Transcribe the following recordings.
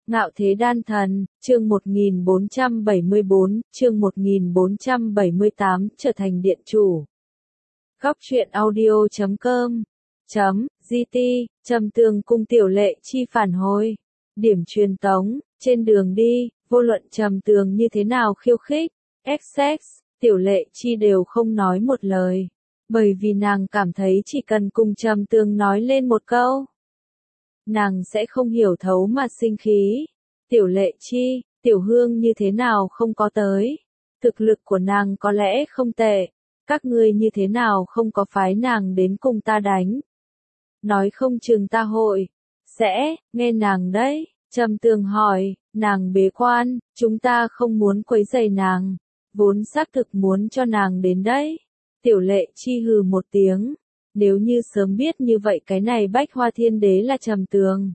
Ngạo Thế Đan Thần, chương 1474, chương 1478, trở thành điện chủ. Góc truyện audio.com .gt, Trầm Tường cùng Tiểu Lệ Chi phản hồi. Điểm truyền tống, trên đường đi, vô luận Trầm Tường như thế nào khiêu khích, XX, Tiểu Lệ Chi đều không nói một lời. Bởi vì nàng cảm thấy chỉ cần cùng Trầm Tường nói lên một câu, nàng sẽ không hiểu thấu mà sinh khí. Tiểu Lệ Chi, Tiểu Hương như thế nào không có tới. Thực lực của nàng có lẽ không tệ. Các ngươi như thế nào không có phái nàng đến cùng ta đánh. Nói không chừng ta hội. Sẽ, nghe nàng đấy. Trầm Tường hỏi, nàng bế quan, chúng ta không muốn quấy rầy nàng. Vốn xác thực muốn cho nàng đến đấy. Tiểu Lệ Chi hừ một tiếng. Nếu như sớm biết như vậy cái này Bách Hoa Thiên Đế là Trầm Tường.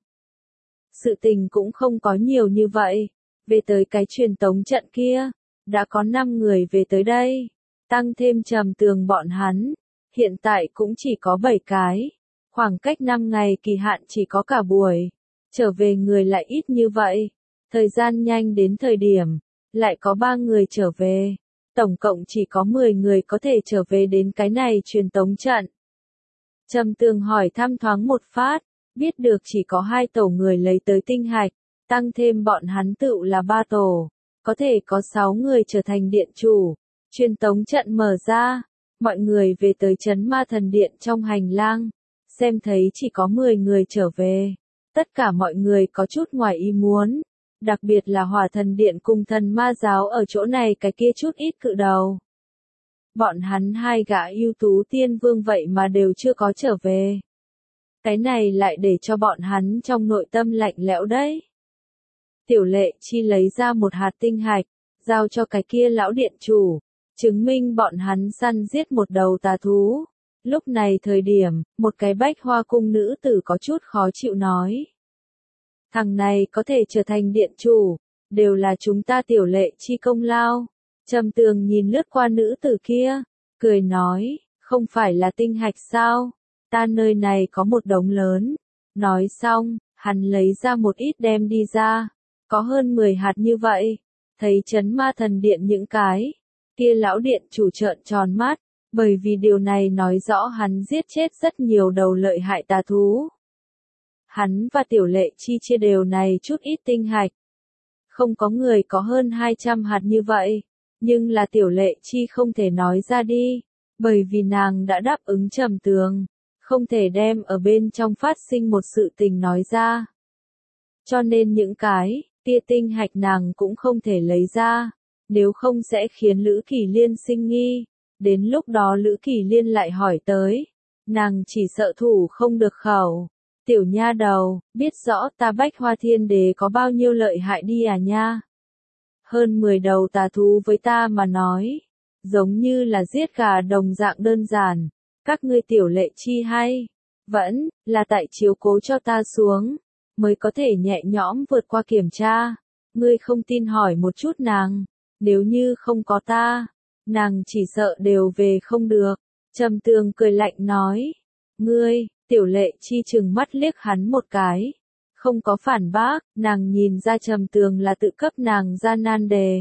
Sự tình cũng không có nhiều như vậy. Về tới cái truyền tống trận kia, đã có 5 người về tới đây. Tăng thêm Trầm Tường bọn hắn, hiện tại cũng chỉ có 7 cái. Khoảng cách 5 ngày kỳ hạn chỉ có cả buổi. Trở về người lại ít như vậy. Thời gian nhanh đến thời điểm, lại có 3 người trở về. Tổng cộng chỉ có 10 người có thể trở về đến cái này truyền tống trận. Trầm Tường hỏi thăm thoáng một phát, biết được chỉ có 2 tổ người lấy tới tinh hạch, tăng thêm bọn hắn tựu là 3 tổ, có thể có 6 người trở thành điện chủ. Truyền tống trận mở ra, mọi người về tới trấn Ma Thần Điện trong hành lang, xem thấy chỉ có 10 người trở về. Tất cả mọi người có chút ngoài ý muốn, đặc biệt là Hỏa Thần Điện cùng Thần Ma Giáo ở chỗ này cái kia chút ít cự đầu. Bọn hắn 2 gã ưu tú tiên vương vậy mà đều chưa có trở về. Cái này lại để cho bọn hắn trong nội tâm lạnh lẽo đấy. Tiểu Lệ Chi lấy ra một hạt tinh hạch, giao cho cái kia lão điện chủ, chứng minh bọn hắn săn giết một đầu tà thú. Lúc này thời điểm, một cái Bách Hoa cung nữ tử có chút khó chịu nói. Thằng này có thể trở thành điện chủ, đều là chúng ta Tiểu Lệ Chi công lao. Trầm Tường nhìn lướt qua nữ tử kia, cười nói, không phải là tinh hạch sao? Ta nơi này có một đống lớn. Nói xong, hắn lấy ra một ít đem đi ra. Có hơn 10 hạt như vậy. Thấy trấn Ma Thần Điện những cái. Kia lão điện chủ trợn tròn mắt. Bởi vì điều này nói rõ hắn giết chết rất nhiều đầu lợi hại tà thú. Hắn và Tiểu Lệ Chi chia đều này chút ít tinh hạch. Không có người có hơn 200 hạt như vậy. Nhưng là Tiểu Lệ Chi không thể nói ra đi. Bởi vì nàng đã đáp ứng Trầm Tường. Không thể đem ở bên trong phát sinh một sự tình nói ra. Cho nên những cái tia tinh hạch nàng cũng không thể lấy ra, nếu không sẽ khiến Lữ Kỳ Liên sinh nghi. Đến lúc đó Lữ Kỳ Liên lại hỏi tới, nàng chỉ sợ thủ không được khẩu. Tiểu nha đầu, biết rõ ta Bách Hoa Thiên Đế có bao nhiêu lợi hại đi à nha. Hơn 10 đầu tà thú với ta mà nói, giống như là giết gà đồng dạng đơn giản. Các ngươi Tiểu Lệ Chi hay, vẫn là tại chiếu cố cho ta xuống, mới có thể nhẹ nhõm vượt qua kiểm tra. Ngươi không tin hỏi một chút nàng, nếu như không có ta, nàng chỉ sợ đều về không được. Trầm Tường cười lạnh nói, ngươi, Tiểu Lệ Chi trừng mắt liếc hắn một cái, không có phản bác, nàng nhìn ra Trầm Tường là tự cấp nàng ra nan đề.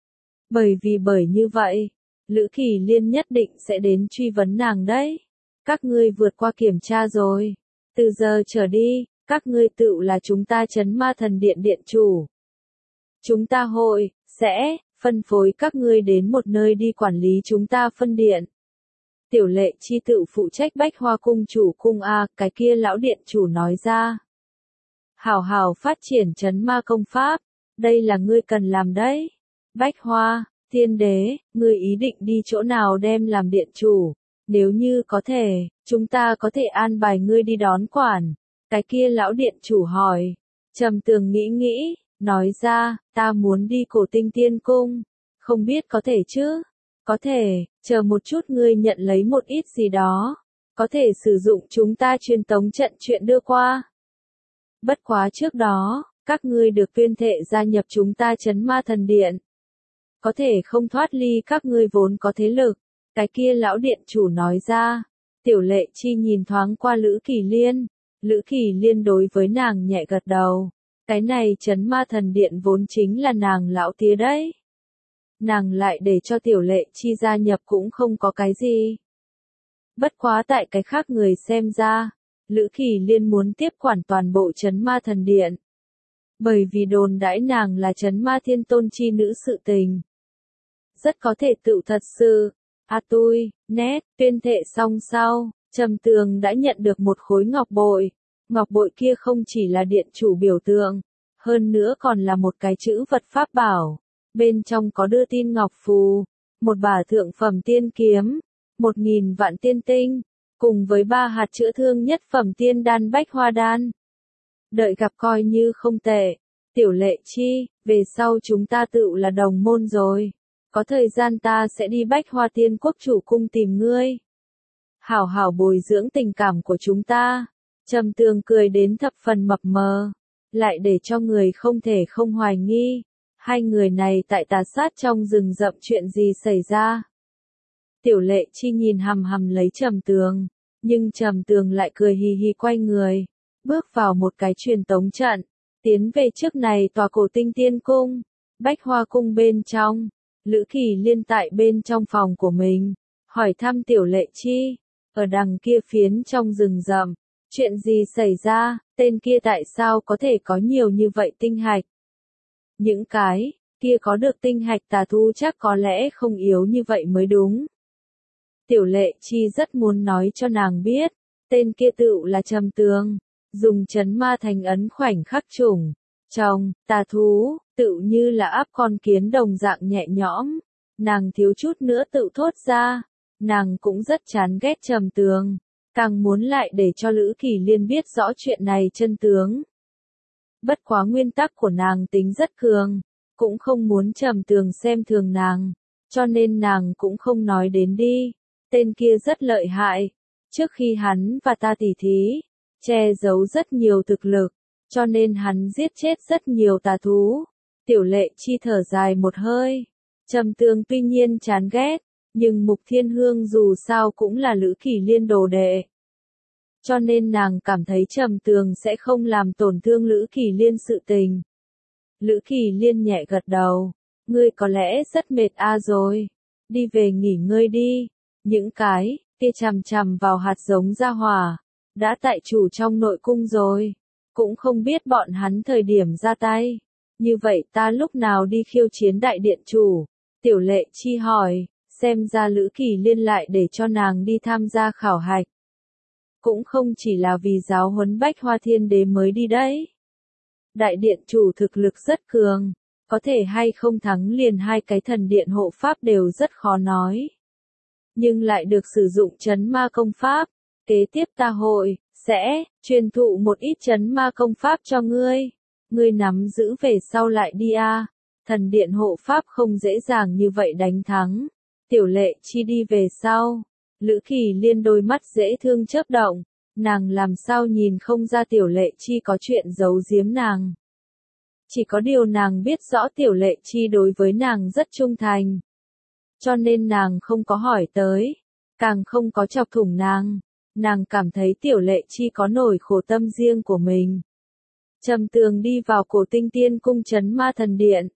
Bởi như vậy, Lữ Kỳ Liên nhất định sẽ đến truy vấn nàng đấy. Các ngươi vượt qua kiểm tra rồi. Từ giờ trở đi, các ngươi tự là chúng ta trấn Ma Thần Điện điện chủ. Chúng ta sẽ phân phối các ngươi đến một nơi đi quản lý chúng ta phân điện. Tiểu Lệ Chi tự phụ trách Bách Hoa cung chủ cung a, cái kia lão điện chủ nói ra. Hảo hảo phát triển trấn ma công pháp, đây là ngươi cần làm đấy. Bách Hoa Thiên Đế, ngươi ý định đi chỗ nào đem làm điện chủ? Nếu như có thể, chúng ta có thể an bài ngươi đi đón quản. Cái kia lão điện chủ hỏi. Trầm Tường nghĩ, nói ra, ta muốn đi Cổ Tinh Tiên Cung. Không biết có thể chứ? Có thể, chờ một chút ngươi nhận lấy một ít gì đó. Có thể sử dụng chúng ta truyền tống trận chuyện đưa qua. Bất quá trước đó, các ngươi được tuyên thệ gia nhập chúng ta trấn Ma Thần Điện. Có thể không thoát ly các ngươi vốn có thế lực. Cái kia lão điện chủ nói ra. Tiểu Lệ Chi nhìn thoáng qua Lữ Kỳ Liên. Lữ Kỳ Liên đối với nàng nhẹ gật đầu. Cái này Trấn Ma Thần Điện vốn chính là nàng lão tía đấy. Nàng lại để cho Tiểu Lệ Chi gia nhập cũng không có cái gì. Bất quá tại cái khác người xem ra, Lữ Kỳ Liên muốn tiếp quản toàn bộ Trấn Ma Thần Điện. Bởi vì đồn đãi nàng là Trấn Ma Thiên Tôn chi nữ sự tình. Rất có thể tựu thật sự. Tui, nét, tuyên thệ xong sau, Trầm Tường đã nhận được một khối ngọc bội. Ngọc bội kia không chỉ là điện chủ biểu tượng, hơn nữa còn là một cái chữ vật pháp bảo. Bên trong có đưa tin ngọc phù, một bả thượng phẩm tiên kiếm, 1000 vạn tiên tinh, cùng với 3 hạt chữa thương nhất phẩm tiên đan bách hoa đan. Đợi gặp coi như không tệ. Tiểu Lệ Chi, về sau chúng ta tựu là đồng môn rồi. Có thời gian ta sẽ đi Bách Hoa Tiên Quốc chủ cung tìm ngươi. Hảo hảo bồi dưỡng tình cảm của chúng ta. Trầm Tường cười đến thập phần mập mờ, lại để cho người không thể không hoài nghi. Hai người này tại tà sát trong rừng rậm chuyện gì xảy ra? Tiểu Lệ Chi nhìn hằm hằm lấy Trầm Tường, nhưng Trầm Tường lại cười hì hì quay người, bước vào một cái truyền tống trận, tiến về trước này tòa Cổ Tinh Tiên Cung, Bách Hoa Cung bên trong. Lữ Kỳ Liên tại bên trong phòng của mình, hỏi thăm Tiểu Lệ Chi, ở đằng kia phiến trong rừng rậm, chuyện gì xảy ra, tên kia tại sao có thể có nhiều như vậy tinh hạch? Những cái kia có được tinh hạch tà thú chắc có lẽ không yếu như vậy mới đúng. Tiểu Lệ Chi rất muốn nói cho nàng biết, tên kia tựu là Trầm Tường, dùng Trấn Ma Thành ấn khoảnh khắc chủng trong tà thú, tựu như là áp con kiến đồng dạng nhẹ nhõm. Nàng thiếu chút nữa tự thốt ra, nàng cũng rất chán ghét Trầm Tường, càng muốn lại để cho Lữ Kỳ Liên biết rõ chuyện này chân tướng. Bất quá nguyên tắc của nàng tính rất cường, cũng không muốn Trầm Tường xem thường nàng, cho nên nàng cũng không nói đến đi. Tên kia rất lợi hại, trước khi hắn và ta tỉ thí, che giấu rất nhiều thực lực, cho nên hắn giết chết rất nhiều tà thú. Tiểu Lệ Chi thở dài một hơi. Trầm Tường tuy nhiên chán ghét, nhưng Mục Thiên Hương dù sao cũng là Lữ Kỳ Liên đồ đệ. Cho nên nàng cảm thấy Trầm Tường sẽ không làm tổn thương Lữ Kỳ Liên sự tình. Lữ Kỳ Liên nhẹ gật đầu. Ngươi có lẽ rất mệt rồi. Đi về nghỉ ngơi đi. Những cái kia chằm chằm vào hạt giống ra hỏa, đã tại chủ trong nội cung rồi. Cũng không biết bọn hắn thời điểm ra tay. Như vậy ta lúc nào đi khiêu chiến đại điện chủ? Tiểu Lệ Chi hỏi, xem ra Lữ Kỳ Liên lại để cho nàng đi tham gia khảo hạch. Cũng không chỉ là vì giáo huấn Bách Hoa Thiên Đế mới đi đấy. Đại điện chủ thực lực rất cường, có thể hay không thắng liền 2 cái thần điện hộ pháp đều rất khó nói. Nhưng lại được sử dụng Trấn Ma công pháp, kế tiếp ta hội sẽ truyền thụ một ít Trấn Ma công pháp cho ngươi. Ngươi nắm giữ về sau lại đi a. Thần điện hộ pháp không dễ dàng như vậy đánh thắng. Tiểu Lệ Chi đi về sau. Lữ Kỳ Liên đôi mắt dễ thương chớp động. Nàng làm sao nhìn không ra Tiểu Lệ Chi có chuyện giấu giếm nàng. Chỉ có điều nàng biết rõ Tiểu Lệ Chi đối với nàng rất trung thành. Cho nên nàng không có hỏi tới. Càng không có chọc thủng nàng. Nàng cảm thấy Tiểu Lệ Chi có nỗi khổ tâm riêng của mình. Trầm Tường đi vào Cổ Tinh Tiên Cung Trấn Ma Thần Điện.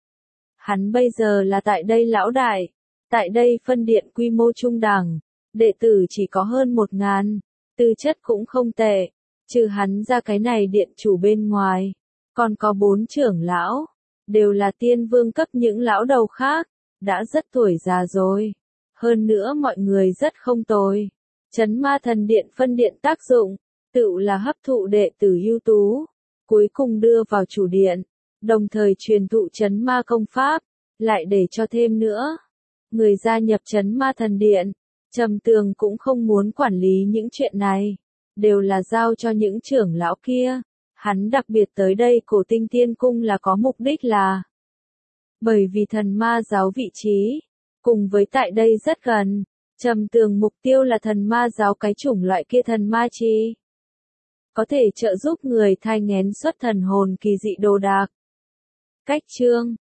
Hắn bây giờ là tại đây lão đại. Tại đây phân điện quy mô trung đẳng. Đệ tử chỉ có hơn 1000. Tư chất cũng không tệ. Trừ hắn ra cái này điện chủ bên ngoài. Còn có 4 trưởng lão. Đều là tiên vương cấp những lão đầu khác. Đã rất tuổi già rồi. Hơn nữa mọi người rất không tồi. Trấn Ma Thần Điện phân điện tác dụng. Tựu là hấp thụ đệ tử ưu tú. Cuối cùng đưa vào chủ điện. Đồng thời truyền thụ Trấn Ma công pháp. Lại để cho thêm nữa. Người gia nhập Trấn Ma Thần Điện. Trầm Tường cũng không muốn quản lý những chuyện này. Đều là giao cho những trưởng lão kia. Hắn đặc biệt tới đây Cổ Tinh Tiên Cung là có mục đích là. Bởi vì thần ma giáo vị trí. Cùng với tại đây rất gần. Trầm Tường mục tiêu là thần ma giáo cái chủng loại kia thần ma chi. Có thể trợ giúp người thai nghén xuất thần hồn kỳ dị đồ đạc. Cách chương